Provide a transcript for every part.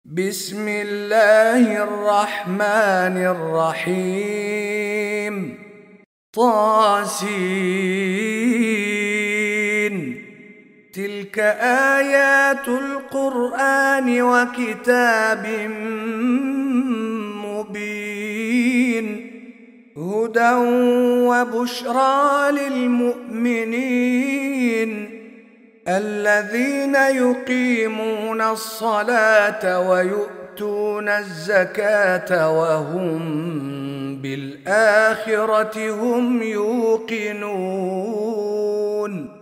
بسم الله الرحمن الرحيم. طاسين. تلك آيات القرآن وكتاب مبين، هدى وبشرى للمؤمنين الذين يقيمون الصلاة ويؤتون الزكاة وهم بالآخرة هم يوقنون.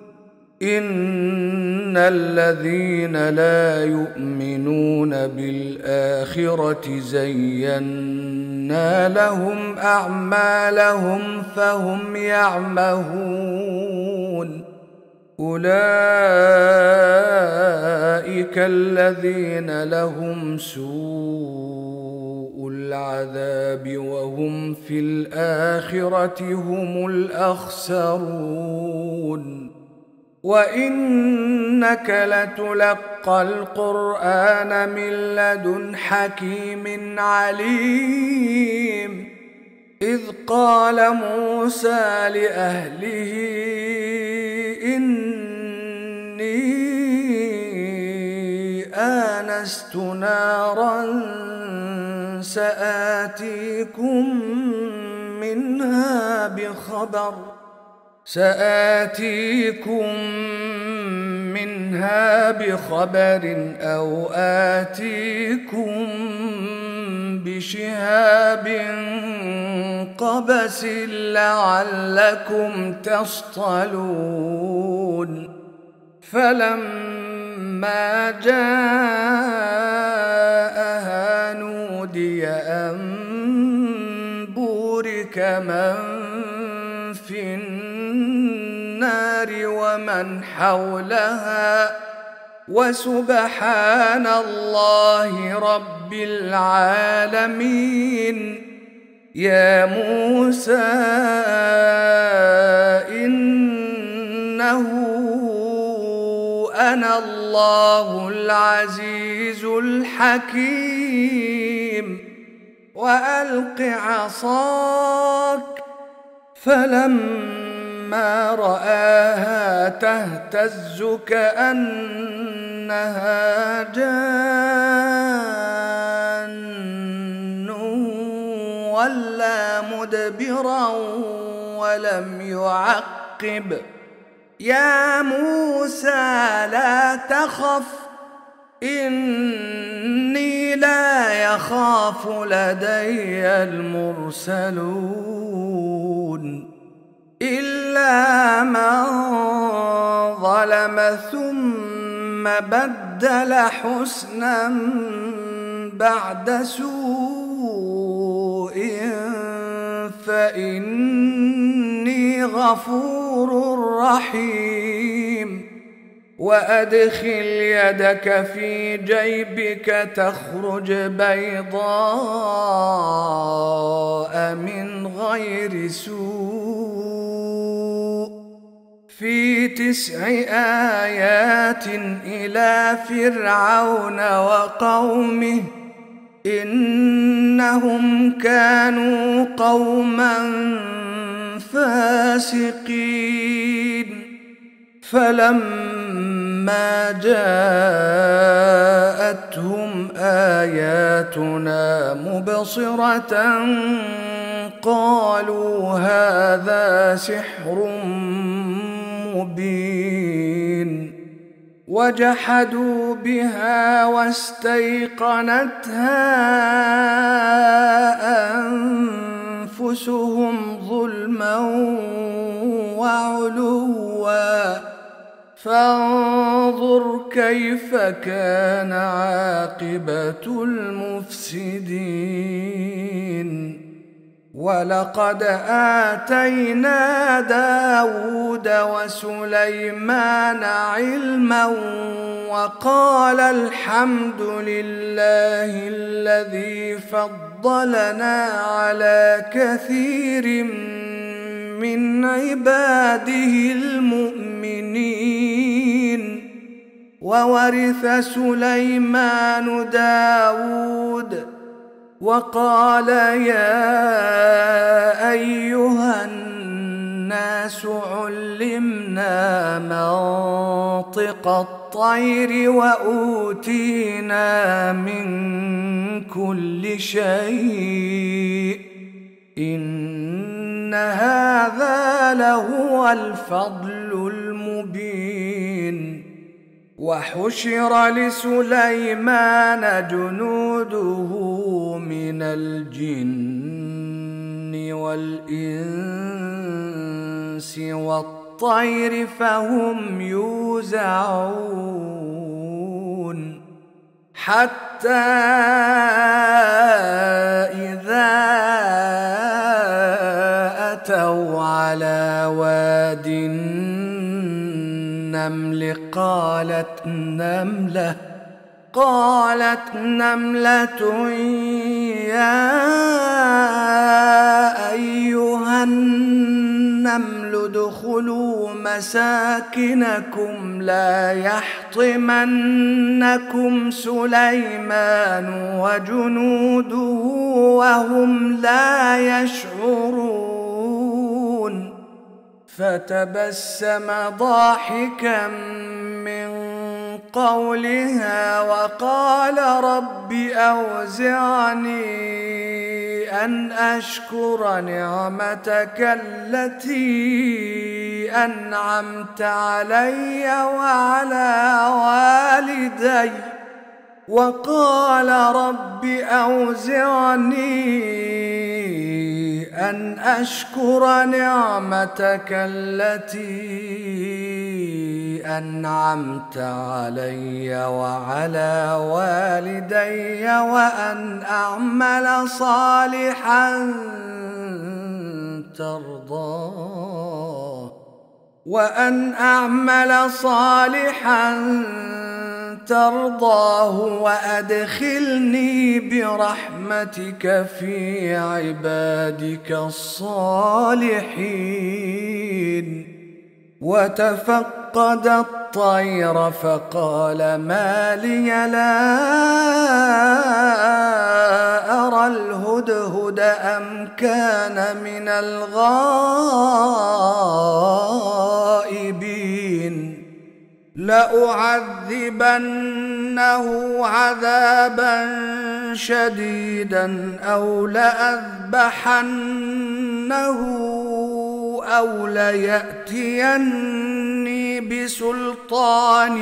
إن الذين لا يؤمنون بالآخرة زينا لهم أعمالهم فهم يعمهون. أولئك الذين لهم سوء العذاب وهم في الآخرة هم الأخسرون. وإنك لتلقى القرآن من لدن حكيم عليم. إذ قال موسى لأهله إني آنست نارا سآتيكم منها بخبر أو آتيكم بشهاب قبس لعلكم تصطلون. فلما جاءها نودي أن بورك من في النار ومن حولها وسبحان الله رب العالمين. يا موسى إنه أنا الله العزيز الحكيم. وألق عصاك. فلما رآها تهتز كأنها جان ولا مدبرا ولم يعقب. يا موسى لا تخف إني لا يخاف لدي المرسلون إلا من ظلم ثم بدل حسنا بعد سوء فإني غفور رحيم. وأدخل يدك في جيبك تخرج بيضاء من غير سوء في 9 آيات إلى فرعون وقومه إنهم كانوا قوما فاسقين. فلما جاءتهم آياتنا مبصرة قالوا هذا سحر مبين. وجحدوا بها واستيقنتها أنفسهم ظلما وعلوا. فانظر كيف كان عاقبة المفسدين. ولقد آتينا داود وسليمان علما وقال الحمد لله الذي فضلنا على كثير من عباده المؤمنين. وورث سليمان داود. وقال يا أيها الناس علمنا منطق الطير وأوتينا من كل شيء إن هذا لهو الفضل المبين. وحشر لسليمان جنوده من الجن والإنس والطير فهم يوزعون حتى إذا أتوا على واد النمل قالت نملة يا أيها النمل ادخلوا مساكنكم لا يحطمنكم سليمان وجنوده وهم لا يشعرون. فتبسم ضاحكا من قولها وقال رب أوزعني أن أشكر نعمتك التي أنعمت علي وعلى والدي وقال رب أوزعني أن أشكر نعمتك التي أنعمت علي وعلى والدي وأن أعمل صالحا ترضاه وأدخلني برحمتك في عبادك الصالحين. وتفقد الطير فقال ما لي لا أرى الهدهد أم كان من الغائبين لأعذبنه عذابا شديدا أو لأذبحنه أو ليأتيني بسلطان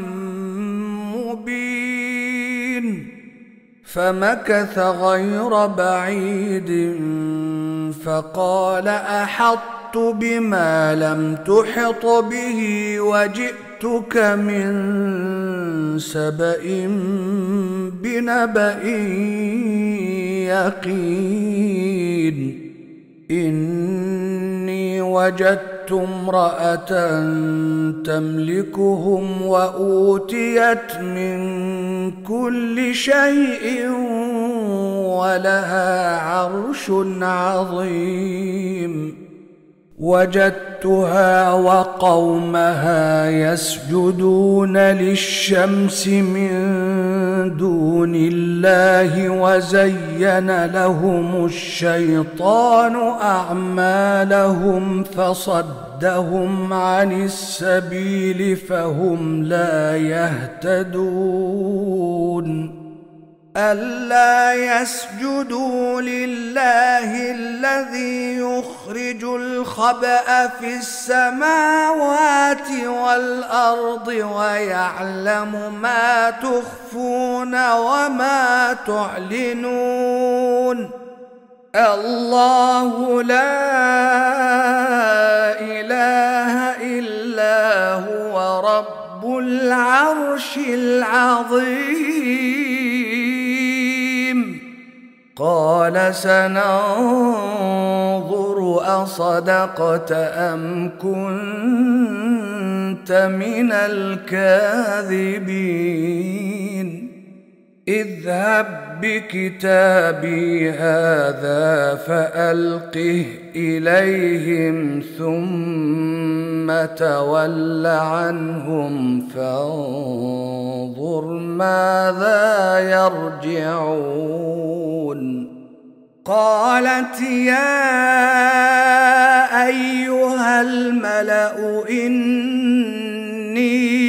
مبين. فمكث غير بعيد فقال أحطت بما لم تحط به وجئتك من سبأ بنبأ يقين. إني وجدت امرأة تملكهم وأوتيت من كل شيء ولها عرش عظيم. وجدتها وقومها يسجدون للشمس من دون الله وزين لهم الشيطان أعمالهم فصدهم عن السبيل فهم لا يهتدون. ألا يسجدوا لله الذي يخرج الخبأ في السماوات والأرض ويعلم ما تخفون وما تعلنون. الله لا إله إلا هو رب العرش العظيم. قال سننظر أصدقت أم كنت من الكاذبين. اذهب بكتابي هذا فألقه إليهم ثم تول عنهم فانظر ماذا يرجعون. قالت يا أيها الملأ إني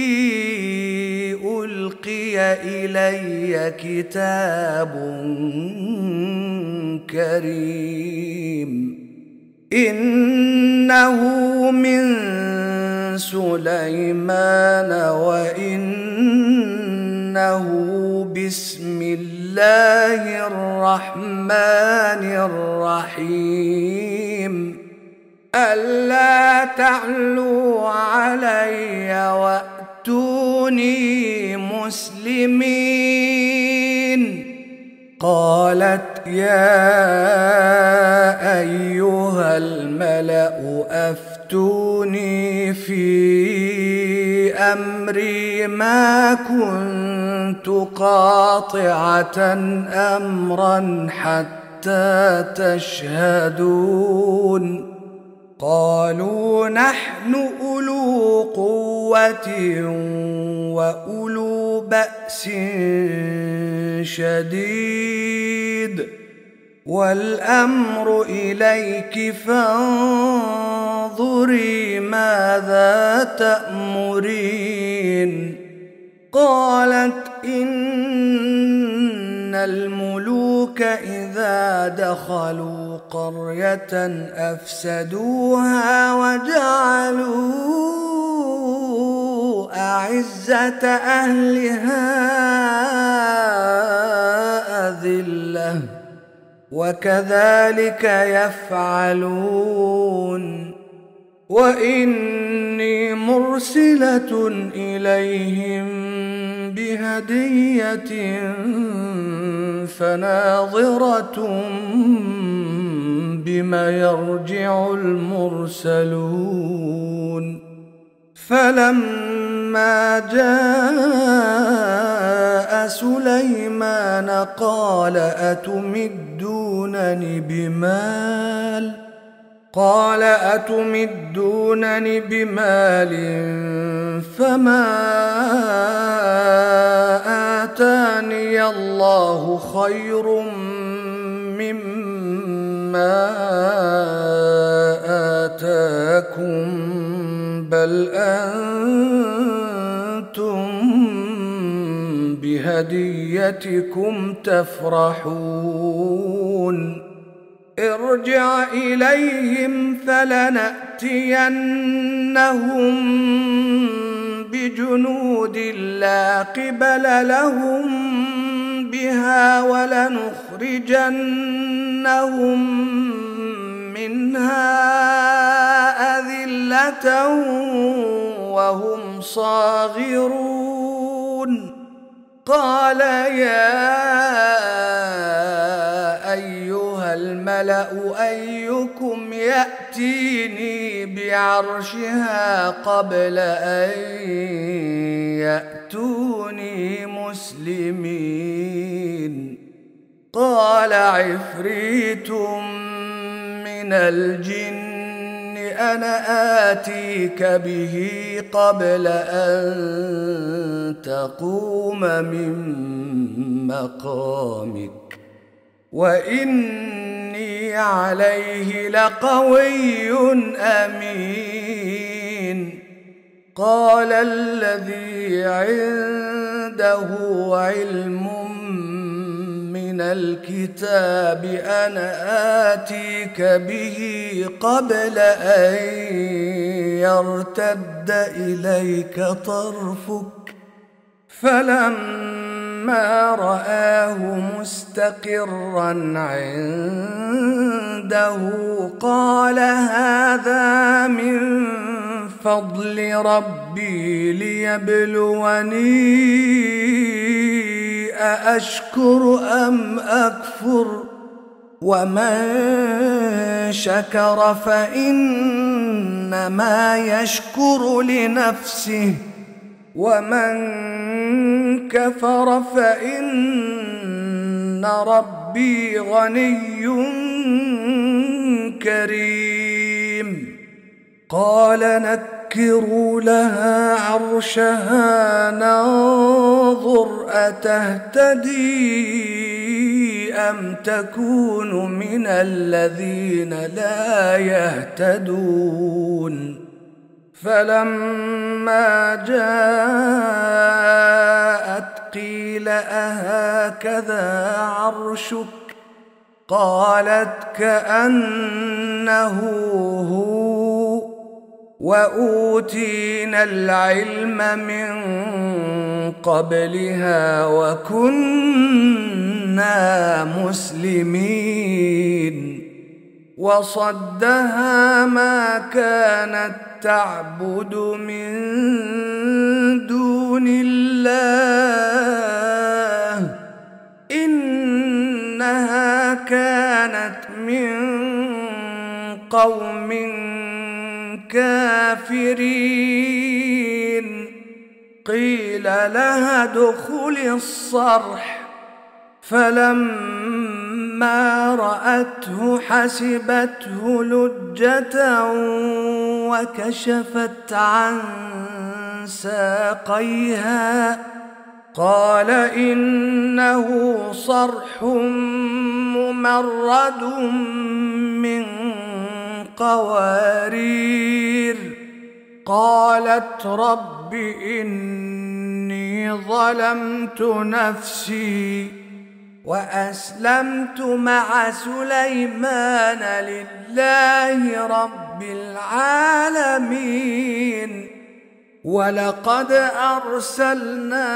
ألقي إلي كتاب كريم إنه من سليمان وإنه بسم الله الرحمن الرحيم ألا تعلوا علي وأتوني مسلمين. قالت يا أيها الملأ أفتوني في أمري ما كنت قاطعة أمرا حتى تشهدون. قالوا نحن أولو قوة وأولو بأس شديد والأمر إليك فانظري ماذا تأمرين. قالت إن الملوك إذا دخلوا قرية أفسدوها وجعلوا أعزة أهلها أذلة وكذلك يفعلون. وإني مرسلة إليهم بهدية فناظرة بما يرجع المرسلون. فلما جاء سليمان قال أتمدونني بمال فما آتاني الله خير مما آتاكم بل أنتم بهديتكم تفرحون. ارجع إليهم فلنأتينهم بجنود لا قبل لهم بها ولنخرجنهم منها أذلة وهم صاغرون. قال يا أيها الملأ أيكم يأتيني بعرشها قبل أن يأتوني مسلمين. قال عفريت من الجن أنا آتيك به قبل أن تقوم من مقامك وإني عليه لقوي أمين. قال الذي عنده علم من الكتاب أنا آتيك به قبل أن يرتد إليك طرفك. فلما رآه مستقرا عنده قال هذا من فضل ربي ليبلوني أأشكر أم أكفر ومن شكر فإنما يشكر لنفسه ومن كفر فإن ربي غني كريم قال نكروا لها عرشها ننظر أتهتدي أم تكون من الذين لا يهتدون فلما جاءت قيل أهكذا عرشك قالت كأنه هو وأوتينا العلم من قبلها وكنا مسلمين وصدها ما كانت تعبد من دون الله إنها كانت من قوم كافرين قيل لها ادخلي الصرح فلما رأته حسبته لجة وكشفت عن ساقيها قال إنه صرح ممرد من قوارير قالت رب إني ظلمت نفسي وأسلمت مع سليمان لله رب العالمين ولقد أرسلنا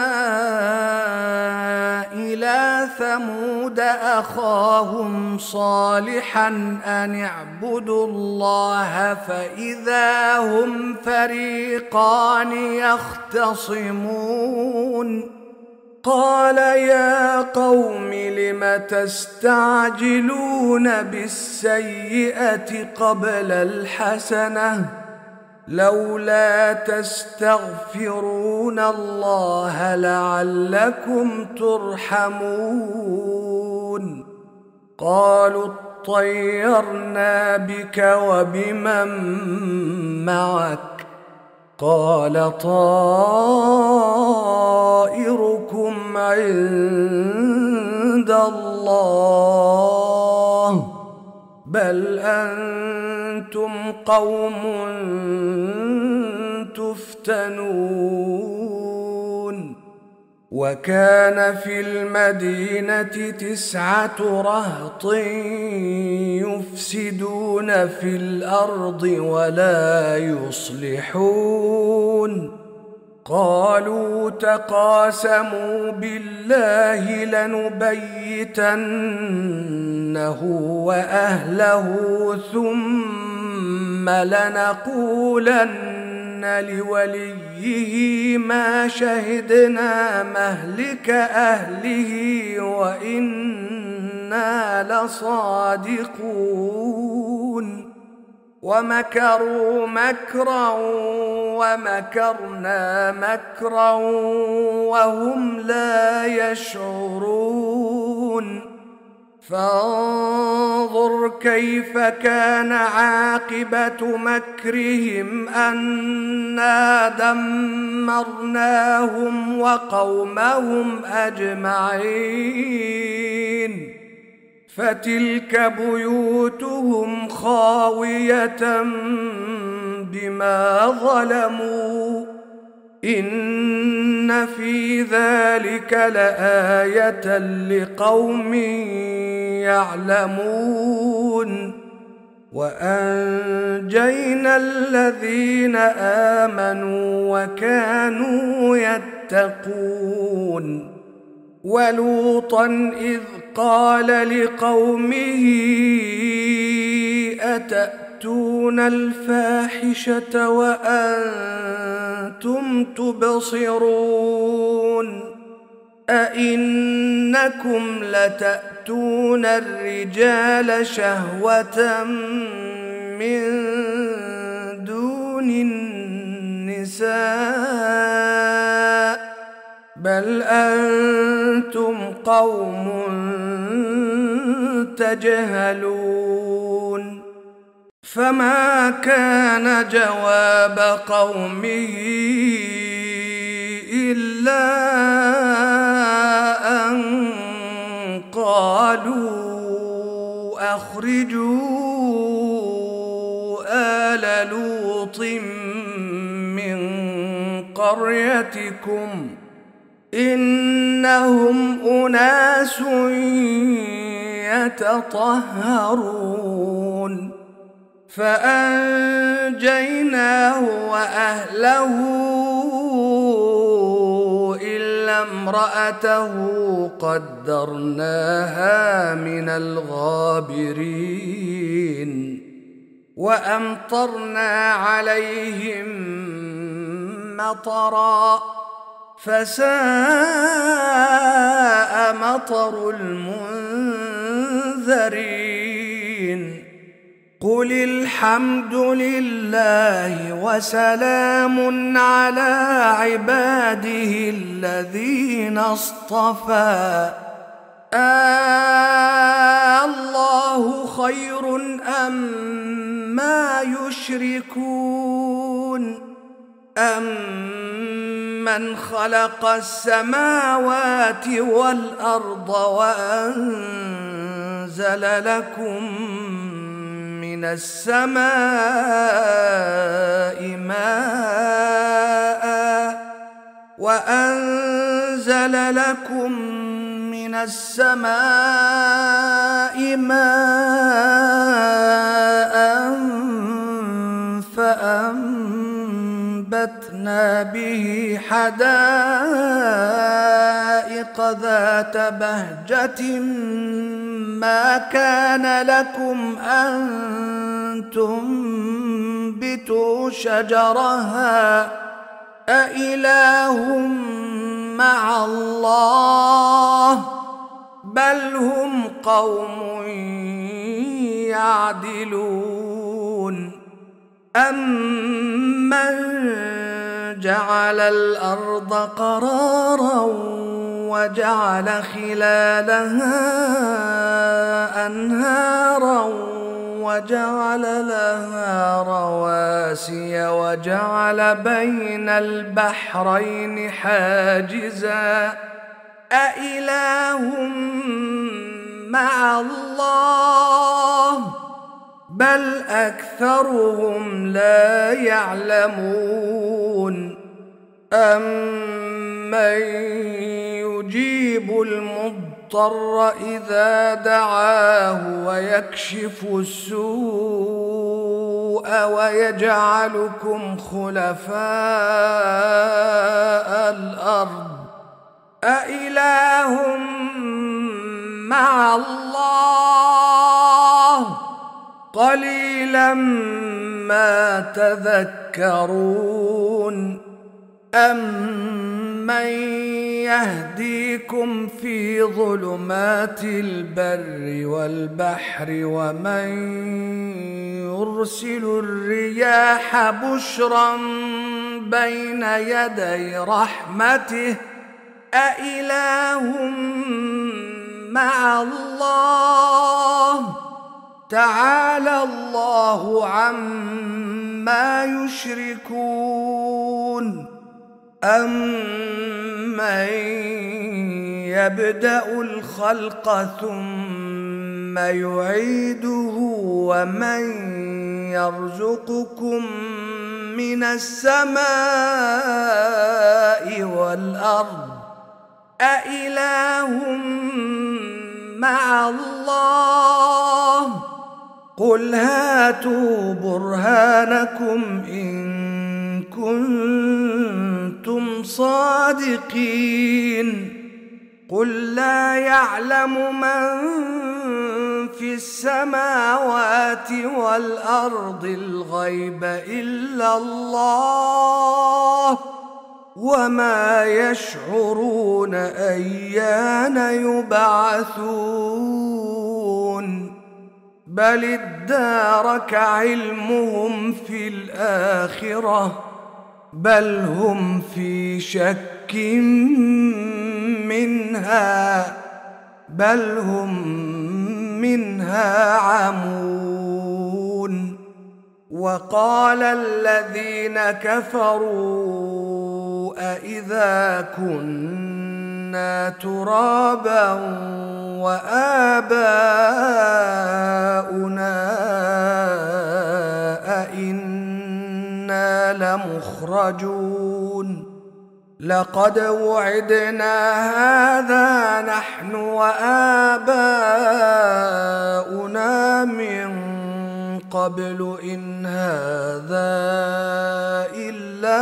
إلى ثمود أخاهم صالحا أن اعبدوا الله فإذا هم فريقان يختصمون قال يا قوم لم تستعجلون بالسيئة قبل الحسنة لولا تستغفرون الله لعلكم ترحمون قالوا اطيرنا بك وبمن معك قال طائركم عند الله بل أنتم قوم تفتنون وكان في المدينة 9 رهط يفسدون في الأرض ولا يصلحون قالوا تقاسموا بالله لنبيتنه وأهله ثم لنقولن لوليه ما شهدنا مهلك أهله وإنا لصادقون ومكروا مكرا ومكرنا مكرا وهم لا يشعرون فانظر كيف كان عاقبة مكرهم أنا دمرناهم وقومهم أجمعين فتلك بيوتهم خاوية بما ظلموا إن في ذلك لآية لقوم يعلمون وأنجينا الذين آمنوا وكانوا يتقون ولوطا إذ قال لقومه أتأتون الفاحشة وأنتم تبصرون أئنكم لتأتون الرجال شهوة من دون النساء بل أنتم قوم تجهلون فما كان جواب قومه إلا أن قالوا أخرجوا آل لوط من قريتكم إنهم أناس يتطهرون فأنجيناه وأهله إلا امرأته قدرناها من الغابرين وأمطرنا عليهم مطرا فساء مطر المنذرين قل الحمد لله وسلام على عباده الذين اصطفى الله خير أما يشركون أمن خلق السماوات والأرض وأنزل لكم من السماء ماء فأنبتنا به حدائق ذات بهجة ما كان لكم أن تنبتوا شجرها أإله مع الله بل هم قوم يعدلون أمن جعل الأرض قرارا وجعل خلالها أنهارا وجعل لها رواسي وجعل بين البحرين حاجزا أإله مع الله بل أكثرهم لا يعلمون أمن يجيب المضطر إذا دعاه ويكشف السوء ويجعلكم خلفاء الأرض أإله مع الله قليلا ما تذكرون أمن يهديكم في ظلمات البر والبحر ومن يرسل الرياح بشرا بين يدي رحمته أإله مع الله تعالى الله عما يشركون أمن يبدأ الخلق ثم يعيده ومن يرزقكم من السماء والأرض أإله مع الله قل هاتوا برهانكم إن كنتم صادقين قل لا يعلم من في السماوات والأرض الغيب إلا الله وما يشعرون أيان يبعثون بل ادارك علمهم في الآخرة بل هم في شك منها بل هم منها عمون. وقال الذين كفروا أإذا كنا ترابا وآباؤنا أإنا لمخرجون لقد وعدنا هذا نحن وآباؤنا من قبل إن هذا إلا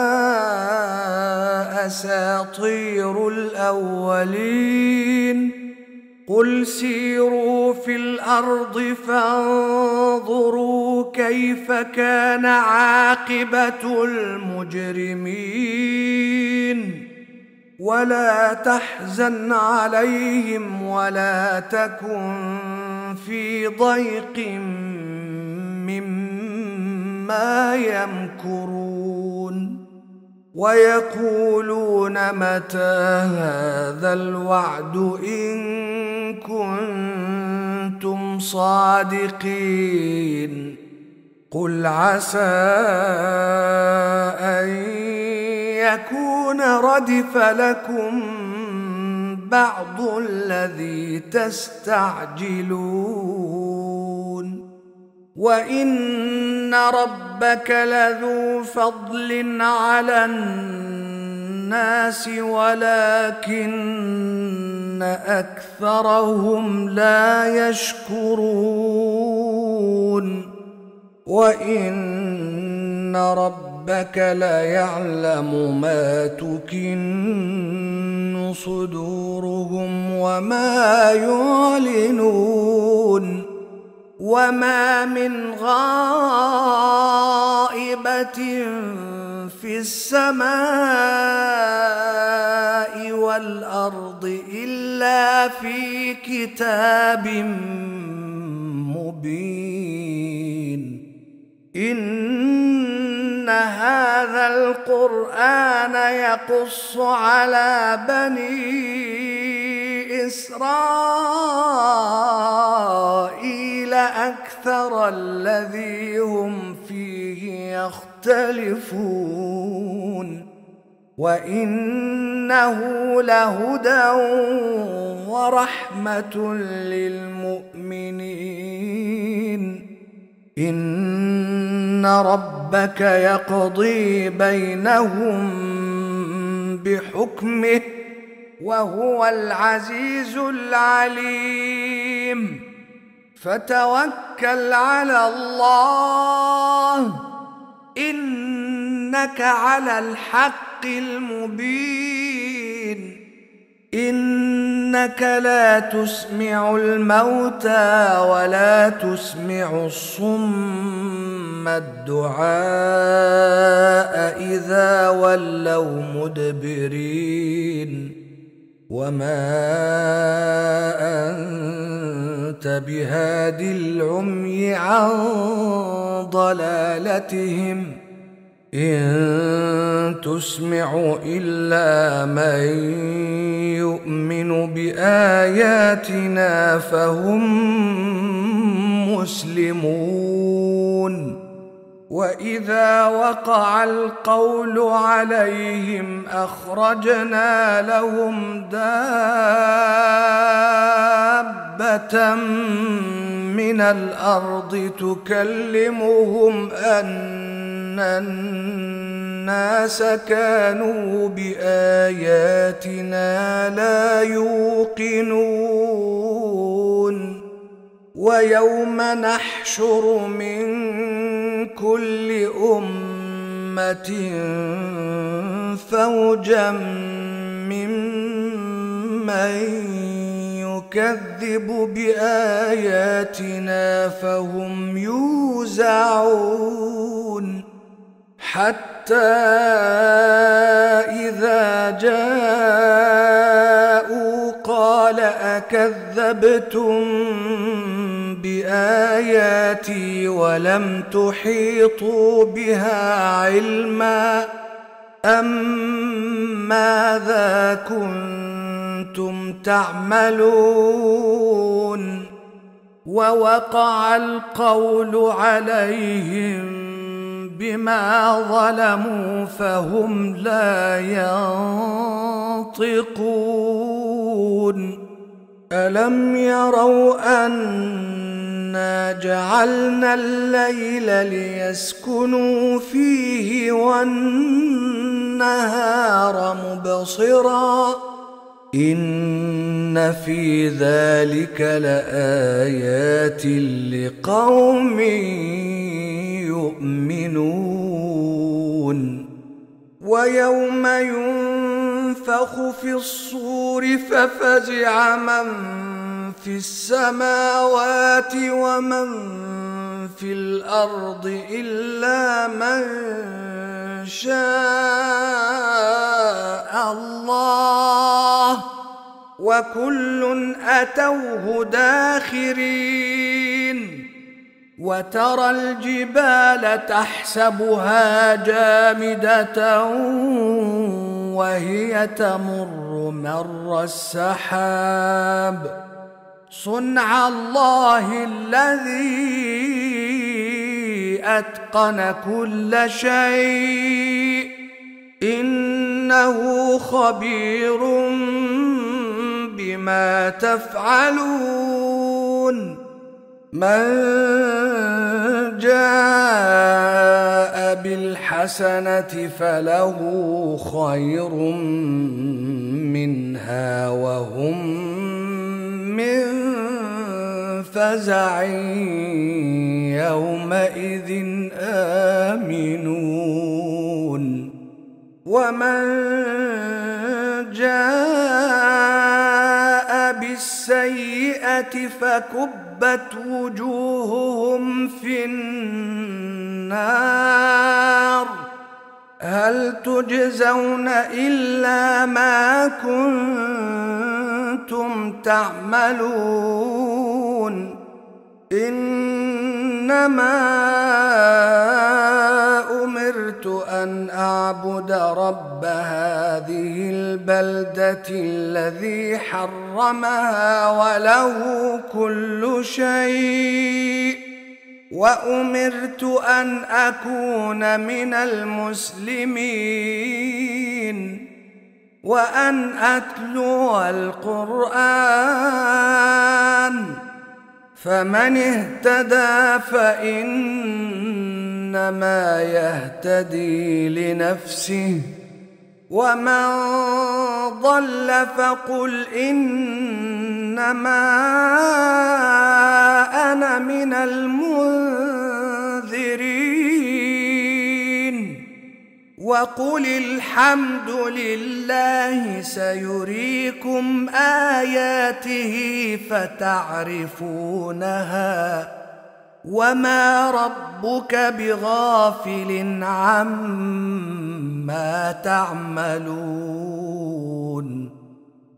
أساطير الأولين. قل سيروا في الأرض فانظروا كيف كان عاقبة المجرمين. ولا تحزن عليهم ولا تكن في ضيق مما يمكرون. ويقولون متى هذا الوعد إن كنتم صادقين. قل عسى أن يكون ردف لكم بعض الذي تستعجلون. وإن ربك لذو فضل على الناس ولكن أكثرهم لا يشكرون. وإن ربك ليعلم ما تكن صدورهم وما يعلنون. وما من غائبة في السماء والأرض إلا في كتاب مبين. إن هذا القرآن يقص على بني إسرائيل أكثر الذي هم فيه يختلفون. وإنه لهدى ورحمة للمؤمنين. إن ربك يقضي بينهم بحكمه وهو العزيز العليم. فتوكل على الله إنك على الحق المبين. إنك لا تسمع الموتى ولا تسمع الصم الدعاء إذا ولوا مدبرين. وما أنت بهادي العمي عن ضلالتهم إن تسمع إلا من يؤمن بآياتنا فهم مسلمون. وإذا وقع القول عليهم أخرجنا لهم دابة من الأرض تكلمهم أن الناس كانوا بآياتنا لا يوقنون. ويوم نحشر من كل أمة فوجا ممن يكذب بآياتنا فهم يوزعون. حتى إذا جاءوا قال أكذبتم بآياتي ولم تحيطوا بها علما ماذا كنتم تعملون ووقع القول عليهم بما ظلموا فهم لا ينطقون ألم يروا أنا جعلنا الليل ليسكنوا فيه والنهار مبصرا إن في ذلك لآيات لقوم يؤمنون ويوم ينفخ في الصور ففزع من في السماوات ومن في الأرض إلا من شاء الله وكل أتوه داخرين وترى الجبال تحسبها جامدة وهي تمر مر السحاب صنع الله الذي أتقن كل شيء إنه خبير بما تفعلون من جاء بالحسنة فله خير منها وهم من فزع يومئذ آمنون ومن جاء بالسيئة فكبت وجوههم في النار هل تجزون إلا ما كنتم تعملون إنما أمرت أن أعبد رب هذه البلدة الذي حرمها وله كل شيء وأمرت أن أكون من المسلمين وأن أتلو القرآن فمن اهتدى فإنما يهتدي لنفسه ومن ضل فقل إنما أنا من المنذرين وقل الحمد لله سيريكم آياته فتعرفونها وما ربك بغافل عما تعملون